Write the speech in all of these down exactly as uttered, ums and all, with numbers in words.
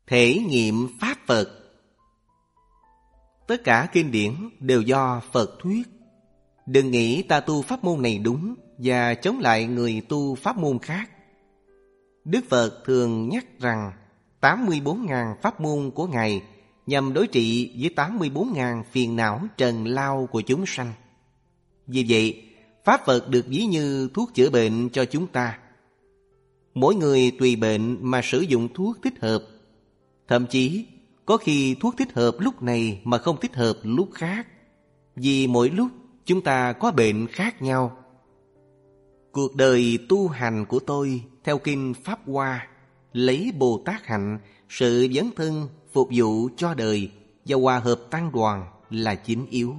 Thể nghiệm Pháp Phật. Tất cả kinh điển đều do Phật thuyết. Đừng nghĩ ta tu pháp môn này đúng và chống lại người tu pháp môn khác. Đức Phật thường nhắc rằng tám mươi bốn nghìn pháp môn của Ngài nhằm đối trị với tám mươi bốn nghìn phiền não trần lao của chúng sanh. Vì vậy, Pháp Phật được ví như thuốc chữa bệnh cho chúng ta. Mỗi người tùy bệnh mà sử dụng thuốc thích hợp. Thậm chí, có khi thuốc thích hợp lúc này mà không thích hợp lúc khác. Vì mỗi lúc chúng ta có bệnh khác nhau. Cuộc đời tu hành của tôi theo kinh Pháp Hoa, lấy Bồ Tát hạnh, sự dấn thân, phục vụ cho đời và hòa hợp tăng đoàn là chính yếu.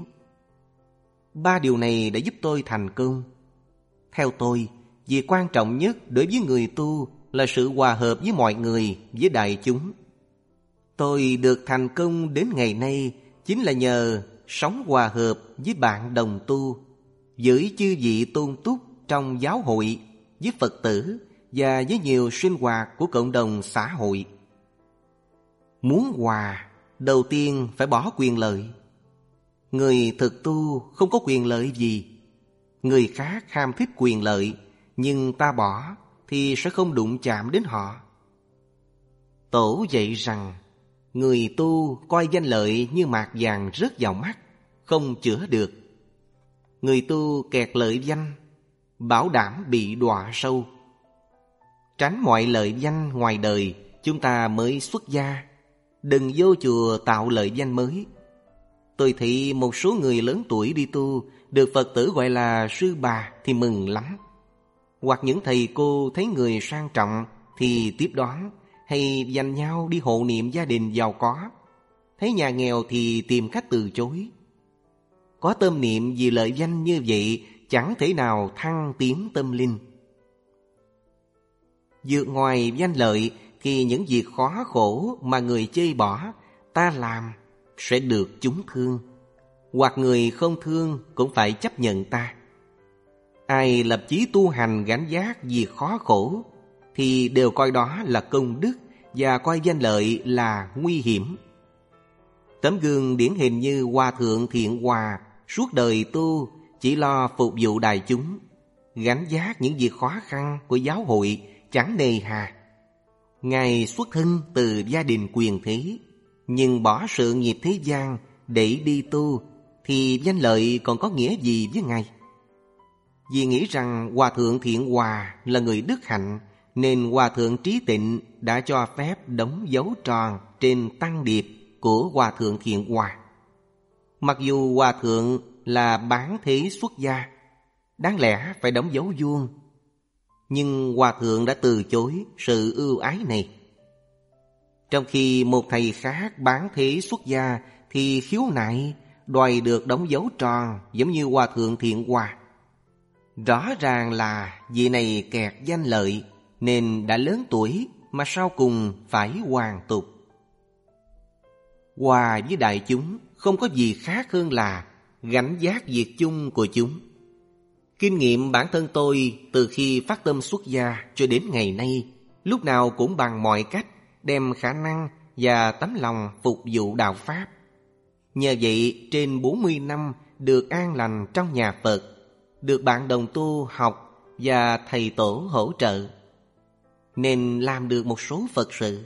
Ba điều này đã giúp tôi thành công. Theo tôi, việc quan trọng nhất đối với người tu là sự hòa hợp với mọi người, với đại chúng. Tôi được thành công đến ngày nay chính là nhờ sống hòa hợp với bạn đồng tu, với chư vị tôn túc trong giáo hội, với Phật tử và với nhiều sinh hoạt của cộng đồng xã hội. Muốn hòa, đầu tiên phải bỏ quyền lợi. Người thực tu không có quyền lợi gì. Người khác ham thích quyền lợi, nhưng ta bỏ thì sẽ không đụng chạm đến họ. Tổ dạy rằng người tu coi danh lợi như mạt vàng rớt vào mắt, không chữa được. Người tu kẹt lợi danh, bảo đảm bị đọa sâu. Tránh mọi lợi danh ngoài đời, chúng ta mới xuất gia. Đừng vô chùa tạo lợi danh mới. Tôi thấy một số người lớn tuổi đi tu, được Phật tử gọi là sư bà thì mừng lắm. Hoặc những thầy cô thấy người sang trọng thì tiếp đón, hay dành nhau đi hộ niệm gia đình giàu có. Thấy nhà nghèo thì tìm cách từ chối. Có tâm niệm vì lợi danh như vậy chẳng thể nào thăng tiến tâm linh. Vượt ngoài danh lợi thì những việc khó khổ mà người chê bỏ, ta làm sẽ được chúng thương. Hoặc người không thương cũng phải chấp nhận ta. Ai lập chí tu hành gánh vác việc khó khổ thì đều coi đó là công đức và coi danh lợi là nguy hiểm. Tấm gương điển hình như Hòa Thượng Thiện Hòa suốt đời tu chỉ lo phục vụ đại chúng, gánh vác những việc khó khăn của giáo hội chẳng nề hà. Ngài xuất thân từ gia đình quyền thế, nhưng bỏ sự nghiệp thế gian để đi tu thì danh lợi còn có nghĩa gì với Ngài? Vì nghĩ rằng Hòa Thượng Thiện Hòa là người đức hạnh, nên Hòa Thượng Trí Tịnh đã cho phép đóng dấu tròn trên tăng điệp của Hòa Thượng Thiện Hòa. Mặc dù Hòa Thượng là bán thế xuất gia, đáng lẽ phải đóng dấu vuông, nhưng Hòa Thượng đã từ chối sự ưu ái này. Trong khi một thầy khác bán thế xuất gia thì khiếu nại đòi được đóng dấu tròn giống như Hòa Thượng Thiện Hòa. Rõ ràng là vị này kẹt danh lợi nên đã lớn tuổi mà sau cùng phải hoàn tục. Hòa với đại chúng không có gì khác hơn là gánh vác việc chung của chúng. Kinh nghiệm bản thân tôi từ khi phát tâm xuất gia cho đến ngày nay, lúc nào cũng bằng mọi cách đem khả năng và tấm lòng phục vụ đạo Pháp. Nhờ vậy trên bốn mươi năm được an lành trong nhà Phật, được bạn đồng tu học và thầy tổ hỗ trợ, nên làm được một số Phật sự.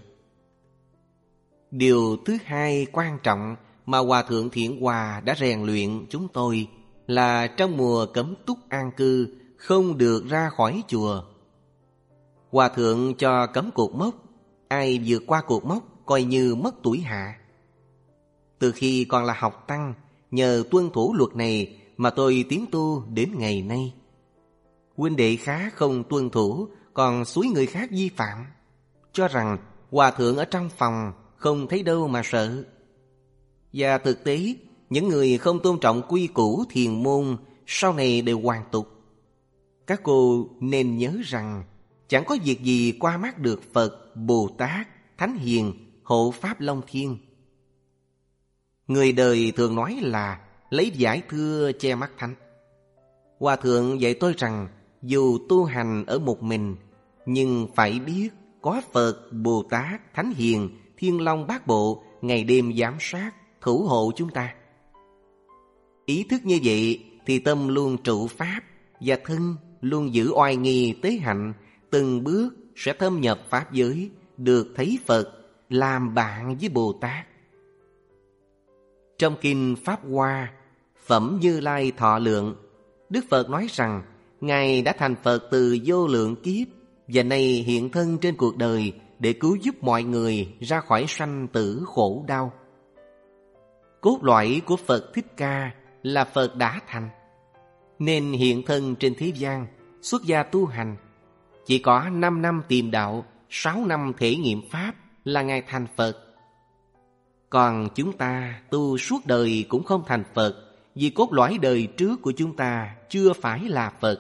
Điều thứ hai quan trọng mà Hòa Thượng Thiện Hòa đã rèn luyện chúng tôi là trong mùa cấm túc an cư không được ra khỏi chùa. Hòa Thượng cho cấm cột mốc, ai vượt qua cột mốc coi như mất tuổi hạ. Từ khi còn là học tăng, nhờ tuân thủ luật này mà tôi tiến tu đến ngày nay. Huynh đệ khác không tuân thủ, còn xúi người khác vi phạm, cho rằng Hòa Thượng ở trong phòng không thấy đâu mà sợ. Và thực tế, những người không tôn trọng quy củ thiền môn sau này đều hoàn tục. Các cô nên nhớ rằng chẳng có việc gì qua mắt được Phật, Bồ Tát, Thánh Hiền, Hộ Pháp Long Thiên. Người đời thường nói là lấy vải thưa che mắt thánh. Hòa Thượng dạy tôi rằng dù tu hành ở một mình, nhưng phải biết có Phật, Bồ Tát, Thánh Hiền Thiên Long Bát Bộ ngày đêm giám sát, thủ hộ chúng ta. Ý thức như vậy thì tâm luôn trụ pháp, và thân luôn giữ oai nghi tế hạnh, từng bước sẽ thâm nhập pháp giới, được thấy Phật, làm bạn với Bồ Tát. Trong kinh Pháp Hoa, Phẩm Như Lai Thọ Lượng, Đức Phật nói rằng Ngài đã thành Phật từ vô lượng kiếp, và nay hiện thân trên cuộc đời để cứu giúp mọi người ra khỏi sanh tử khổ đau. Cốt lõi của Phật Thích Ca là Phật đã thành, nên hiện thân trên thế gian, xuất gia tu hành. Chỉ có năm năm tìm đạo, sáu năm thể nghiệm Pháp là Ngài thành Phật. Còn chúng ta tu suốt đời cũng không thành Phật, vì cốt lõi đời trước của chúng ta chưa phải là Phật.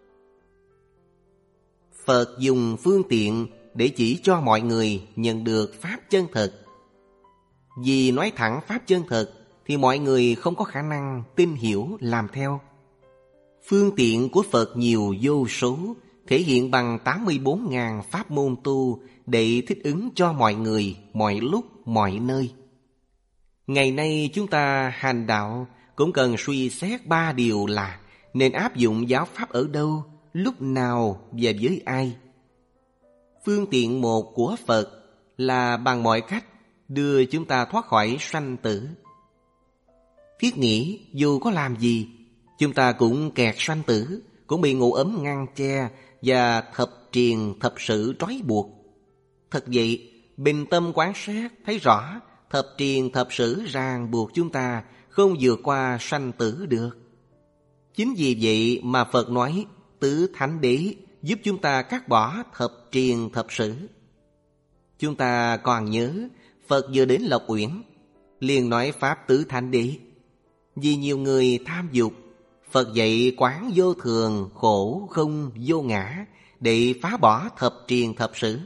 Phật dùng phương tiện để chỉ cho mọi người nhận được Pháp chân thật. Vì nói thẳng Pháp chân thật thì mọi người không có khả năng tin hiểu làm theo. Phương tiện của Phật nhiều vô số, thể hiện bằng tám mươi bốn nghìn pháp môn tu để thích ứng cho mọi người, mọi lúc, mọi nơi. Ngày nay chúng ta hành đạo cũng cần suy xét ba điều là nên áp dụng giáo pháp ở đâu, lúc nào và với ai. Phương tiện một của Phật là bằng mọi cách đưa chúng ta thoát khỏi sanh tử. Thiết nghĩ dù có làm gì, chúng ta cũng kẹt sanh tử, cũng bị ngũ ấm ngăn che và thập triền thập sự trói buộc. Thật vậy, bình tâm quán sát thấy rõ thập triền thập sự ràng buộc chúng ta không vượt qua sanh tử được. Chính vì vậy mà Phật nói tứ thánh đế giúp chúng ta cắt bỏ thập triền thập sự. Chúng ta còn nhớ Phật vừa đến Lộc Uyển liền nói pháp tứ thánh đế. Vì nhiều người tham dục, Phật dạy quán vô thường, khổ, không, vô ngã để phá bỏ thập triền thập sự.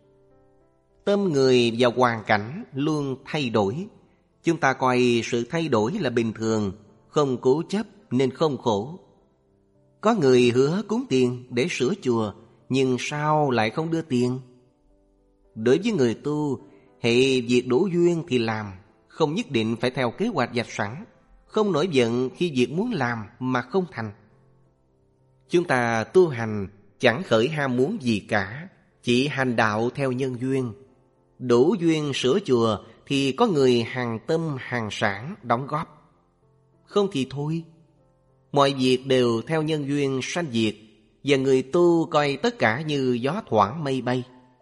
Tâm người và hoàn cảnh luôn thay đổi. Chúng ta coi sự thay đổi là bình thường, không cố chấp nên không khổ. Có người hứa cúng tiền để sửa chùa, nhưng sao lại không đưa tiền? Đối với người tu, hệ việc đủ duyên thì làm, không nhất định phải theo kế hoạch vạch sẵn, không nổi giận khi việc muốn làm mà không thành. Chúng ta tu hành chẳng khởi ham muốn gì cả, chỉ hành đạo theo nhân duyên. Đủ duyên sửa chùa thì có người hàng tâm hàng sản đóng góp. Không thì thôi. Mọi việc đều theo nhân duyên sanh diệt, và người tu coi tất cả như gió thoảng mây bay.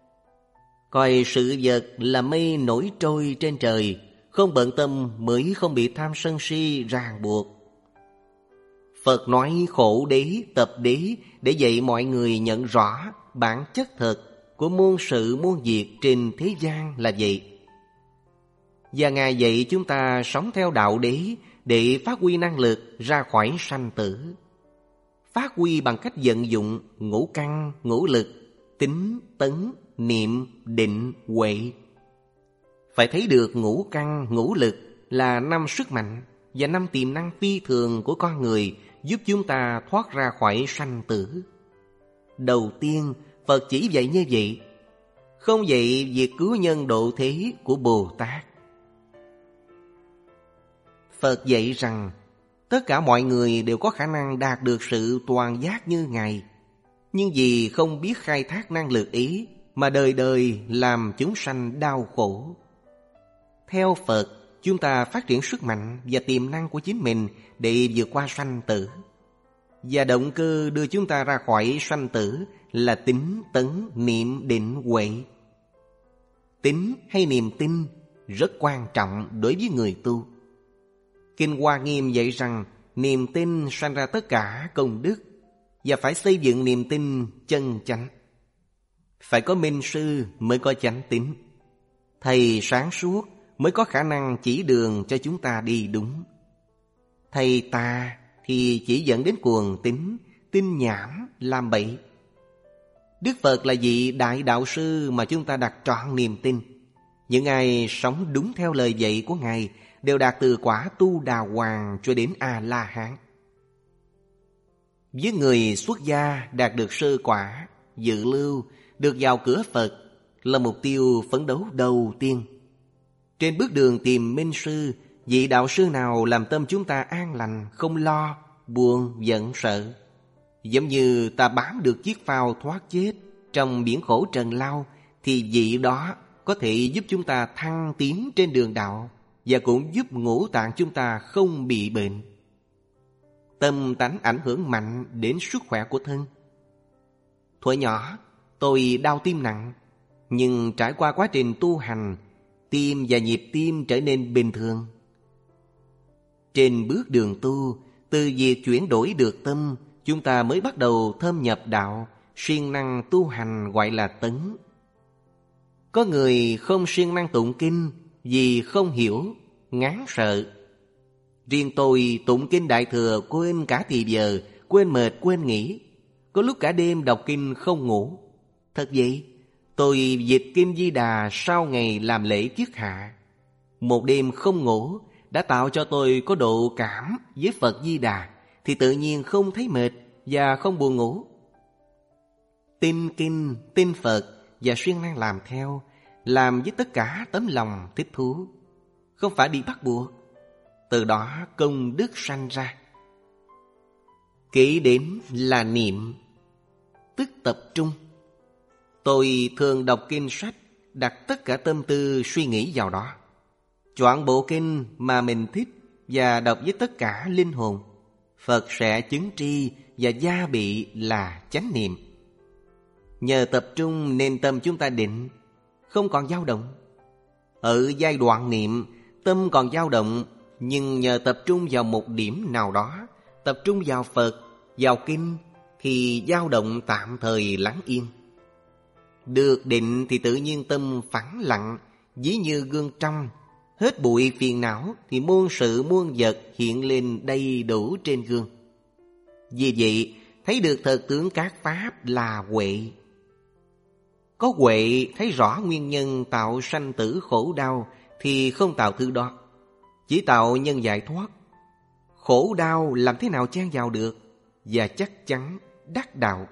Coi sự vật là mây nổi trôi trên trời, không bận tâm mới không bị tham sân si ràng buộc. Phật nói khổ đế, tập đế để dạy mọi người nhận rõ bản chất thật của muôn sự muôn việc trên thế gian là vậy. Và Ngài dạy chúng ta sống theo đạo đế để phát huy năng lực ra khỏi sanh tử. Phát huy bằng cách vận dụng ngũ căn, ngũ lực, tín, tấn, niệm, định, huệ. Phải thấy được ngũ căn, ngũ lực là năm sức mạnh và năm tiềm năng phi thường của con người giúp chúng ta thoát ra khỏi sanh tử. Đầu tiên, Phật chỉ dạy như vậy, không dạy việc cứu nhân độ thế của Bồ Tát. Phật dạy rằng tất cả mọi người đều có khả năng đạt được sự toàn giác như Ngài, nhưng vì không biết khai thác năng lực ý mà đời đời làm chúng sanh đau khổ. Theo Phật, chúng ta phát triển sức mạnh và tiềm năng của chính mình để vượt qua sanh tử. Và động cơ đưa chúng ta ra khỏi sanh tử là tín, tấn, niệm, định, huệ. Tín hay niềm tin rất quan trọng đối với người tu. Kinh Hoa Nghiêm dạy rằng niềm tin sanh ra tất cả công đức, và phải xây dựng niềm tin chân chánh. Phải có minh sư mới có chánh tín, thầy sáng suốt mới có khả năng chỉ đường cho chúng ta đi đúng. Thầy tà thì chỉ dẫn đến cuồng tín, tin nhảm, làm bậy. Đức Phật là vị đại đạo sư mà chúng ta đặt trọn niềm tin. Những ai sống đúng theo lời dạy của Ngài đều đạt từ quả tu đà hoàng cho đến A-la-hán. Với người xuất gia đạt được sơ quả, dự lưu, được vào cửa Phật là mục tiêu phấn đấu đầu tiên. Trên bước đường tìm minh sư, vị đạo sư nào làm tâm chúng ta an lành, không lo, buồn, giận, sợ. Giống như ta bám được chiếc phao thoát chết trong biển khổ trần lao, thì vị đó có thể giúp chúng ta thăng tiến trên đường đạo, và cũng giúp ngũ tạng chúng ta không bị bệnh. Tâm tánh ảnh hưởng mạnh đến sức khỏe của thân. Thuở nhỏ, tôi đau tim nặng, nhưng trải qua quá trình tu hành, tim và nhịp tim trở nên bình thường. Trên bước đường tu, từ việc chuyển đổi được tâm, chúng ta mới bắt đầu thâm nhập đạo, siêng năng tu hành gọi là tấn. Có người không siêng năng tụng kinh vì không hiểu, ngán sợ. Riêng tôi tụng kinh Đại Thừa quên cả thì giờ, quên mệt quên nghỉ. Có lúc cả đêm đọc kinh không ngủ. Thật vậy, tôi dịch kinh Di Đà sau ngày làm lễ kiết hạ. Một đêm không ngủ đã tạo cho tôi có độ cảm với Phật Di Đà, thì tự nhiên không thấy mệt và không buồn ngủ. Tin kinh, tin Phật và siêng năng làm theo, làm với tất cả tấm lòng thích thú, không phải bị bắt buộc. Từ đó công đức sanh ra. Kỹ đến là niệm, tức tập trung. Tôi thường đọc kinh sách, đặt tất cả tâm tư suy nghĩ vào đó. Chọn bộ kinh mà mình thích và đọc với tất cả linh hồn. Phật sẽ chứng tri và gia bị là chánh niệm. Nhờ tập trung nên tâm chúng ta định, không còn dao động. Ở giai đoạn niệm, tâm còn dao động, nhưng nhờ tập trung vào một điểm nào đó, tập trung vào Phật, vào kinh, thì dao động tạm thời lắng yên. Được định thì tự nhiên tâm phẳng lặng, ví như gương trong. Hết bụi phiền não thì muôn sự muôn vật hiện lên đầy đủ trên gương. Vì vậy, thấy được thật tướng các pháp là huệ. Có huệ thấy rõ nguyên nhân tạo sanh tử khổ đau thì không tạo thứ đó, chỉ tạo nhân giải thoát. Khổ đau làm thế nào chen vào được, và chắc chắn đắc đạo.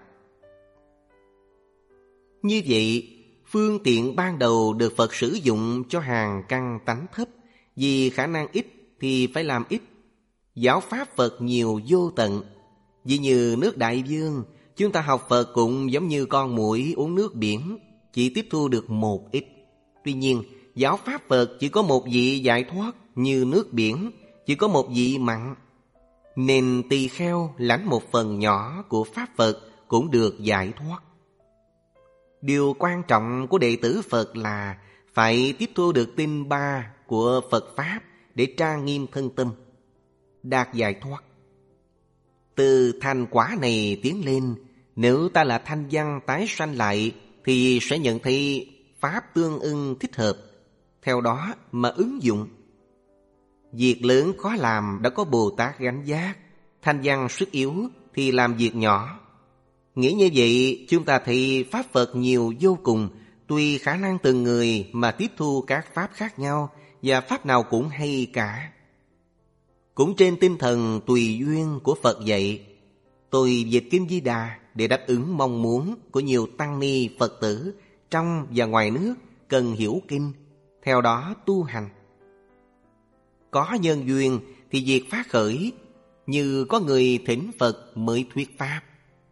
Như vậy, phương tiện ban đầu được Phật sử dụng cho hàng căn tánh thấp. Vì khả năng ít thì phải làm ít. Giáo pháp Phật nhiều vô tận. Vì như nước đại dương, chúng ta học Phật cũng giống như con muỗi uống nước biển, chỉ tiếp thu được một ít. Tuy nhiên, giáo pháp Phật chỉ có một vị giải thoát, như nước biển chỉ có một vị mặn. Nên tỳ kheo lãnh một phần nhỏ của pháp Phật cũng được giải thoát. Điều quan trọng của đệ tử Phật là phải tiếp thu được tinh ba của Phật Pháp để trang nghiêm thân tâm, đạt giải thoát. Từ thành quả này tiến lên, nếu ta là thanh văn tái sanh lại thì sẽ nhận thấy Pháp tương ưng thích hợp, theo đó mà ứng dụng. Việc lớn khó làm đã có Bồ Tát gánh vác, thanh văn sức yếu thì làm việc nhỏ. Nghĩ như vậy, chúng ta thấy Pháp Phật nhiều vô cùng, tùy khả năng từng người mà tiếp thu các Pháp khác nhau, và Pháp nào cũng hay cả. Cũng trên tinh thần tùy duyên của Phật dạy, tôi dịch kinh Di Đà để đáp ứng mong muốn của nhiều tăng ni Phật tử trong và ngoài nước cần hiểu kinh, theo đó tu hành. Có nhân duyên thì việc phát khởi, như có người thỉnh Phật mới thuyết Pháp.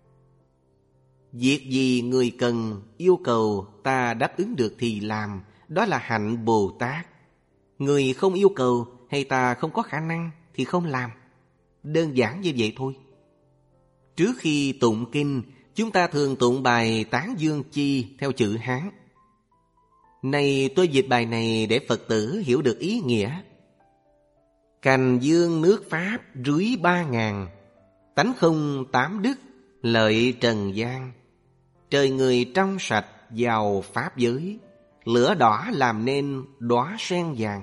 Việc gì người cần, yêu cầu ta đáp ứng được thì làm, đó là hạnh Bồ Tát. Người không yêu cầu hay ta không có khả năng thì không làm. Đơn giản như vậy thôi. Trước khi tụng kinh, chúng ta thường tụng bài Tán Dương Chi theo chữ Hán. Này tôi dịch bài này để Phật tử hiểu được ý nghĩa. Cành dương nước Pháp rưới ba ngàn, tánh không tám đức, lợi trần gian. Trời người trong sạch, giàu pháp giới, lửa đỏ làm nên đóa sen vàng.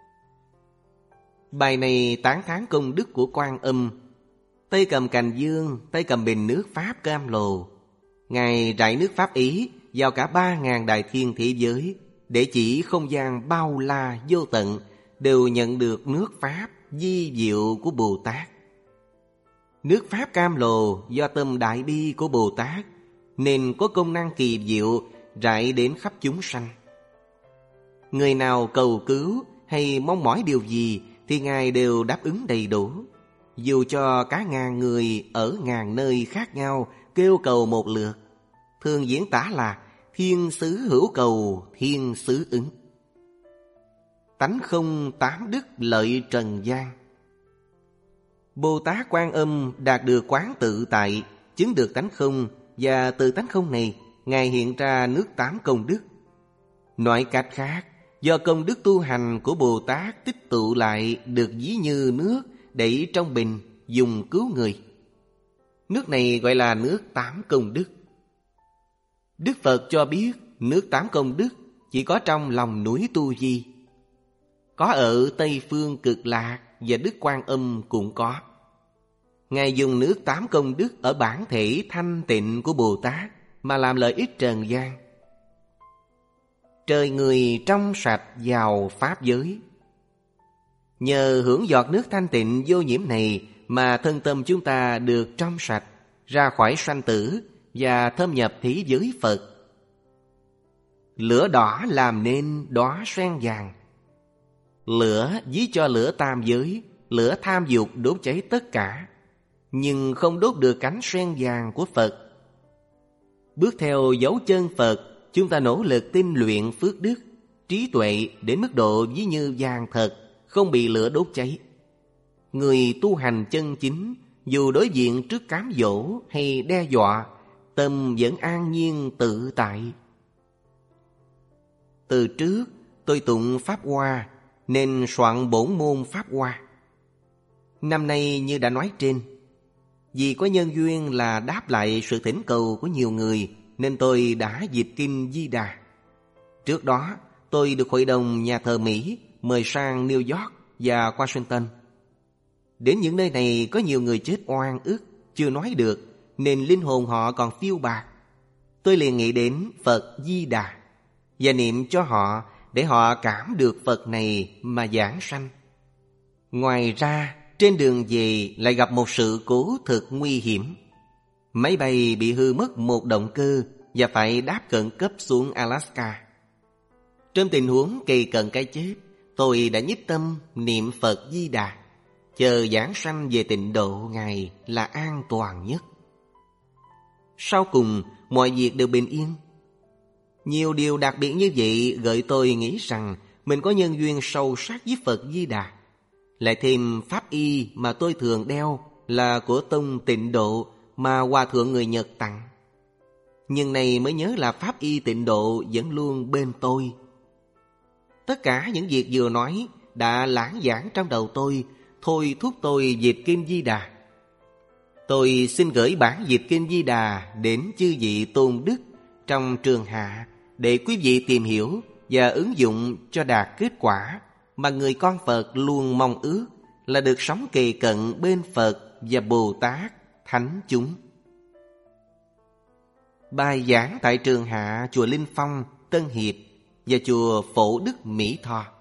Bài này tán thán công đức của Quan Âm. Tay cầm cành dương, tay cầm bình nước Pháp cam lồ. Ngài rải nước Pháp ý vào cả ba ngàn đại thiên thế giới, để chỉ không gian bao la vô tận đều nhận được nước Pháp di diệu của Bồ Tát. Nước Pháp cam lồ do tâm đại bi của Bồ Tát nên có công năng kỳ diệu rải đến khắp chúng sanh. Người nào cầu cứu hay mong mỏi điều gì thì Ngài đều đáp ứng đầy đủ. Dù cho cả ngàn người ở ngàn nơi khác nhau kêu cầu một lượt, thường diễn tả là thiên sứ hữu cầu, thiên sứ ứng. Tánh không tám đức lợi trần gian. Bồ Tát Quan Âm đạt được quán tự tại, chứng được tánh không, và từ tánh không này Ngài hiện ra nước tám công đức. Nói cách khác, do công đức tu hành của Bồ Tát tích tụ lại được ví như nước đẩy trong bình dùng cứu người. Nước này gọi là nước tám công đức. Đức Phật cho biết nước tám công đức chỉ có trong lòng núi Tu Di. Có ở Tây Phương Cực Lạc và Đức Quan Âm cũng có. Ngài dùng nước tám công đức ở bản thể thanh tịnh của Bồ Tát mà làm lợi ích trần gian. Trời người trong sạch vào Pháp giới. Nhờ hưởng giọt nước thanh tịnh vô nhiễm này mà thân tâm chúng ta được trong sạch, ra khỏi sanh tử và thâm nhập thế giới Phật. Lửa đỏ làm nên đóa sen vàng. Lửa ví cho lửa tam giới, lửa tham dục đốt cháy tất cả, nhưng không đốt được cánh sen vàng của Phật. Bước theo dấu chân Phật, chúng ta nỗ lực tinh luyện phước đức, trí tuệ đến mức độ ví như vàng thật, không bị lửa đốt cháy. Người tu hành chân chính, dù đối diện trước cám dỗ hay đe dọa, tâm vẫn an nhiên tự tại. Từ trước tôi tụng Pháp Hoa nên soạn bổn môn Pháp Hoa. Năm nay như đã nói trên, vì có nhân duyên là đáp lại sự thỉnh cầu của nhiều người nên tôi đã dịch kinh Di Đà. Trước đó tôi được Hội đồng Nhà thờ Mỹ mời sang New York và Washington. Đến những nơi này có nhiều người chết oan ức, chưa nói được, nên linh hồn họ còn phiêu bạt. Tôi liền nghĩ đến Phật Di Đà và niệm cho họ để họ cảm được Phật này mà giảng sanh. Ngoài ra, trên đường về lại gặp một sự cố thực nguy hiểm. Máy bay bị hư mất một động cơ và phải đáp khẩn cấp xuống Alaska. Trong tình huống kỳ cận cái chết, tôi đã nhất tâm niệm Phật Di Đà, chờ giảng sanh về tịnh độ Ngài là an toàn nhất. Sau cùng, mọi việc đều bình yên. Nhiều điều đặc biệt như vậy gợi tôi nghĩ rằng mình có nhân duyên sâu sắc với Phật Di Đà. Lại thêm pháp y mà tôi thường đeo là của tông Tịnh Độ mà Hòa Thượng người Nhật tặng. Nhưng này mới nhớ là pháp y Tịnh Độ vẫn luôn bên tôi. Tất cả những việc vừa nói đã lãng giảng trong đầu tôi, thôi thúc tôi dịch kinh Di Đà. Tôi xin gửi bản dịch kinh Di Đà đến chư vị tôn đức trong trường hạ để quý vị tìm hiểu và ứng dụng cho đạt kết quả mà người con Phật luôn mong ước, là được sống kề cận bên Phật và Bồ Tát, Thánh chúng. Bài giảng tại trường hạ chùa Linh Phong, Tân Hiệp và chùa Phổ Đức, Mỹ Tho.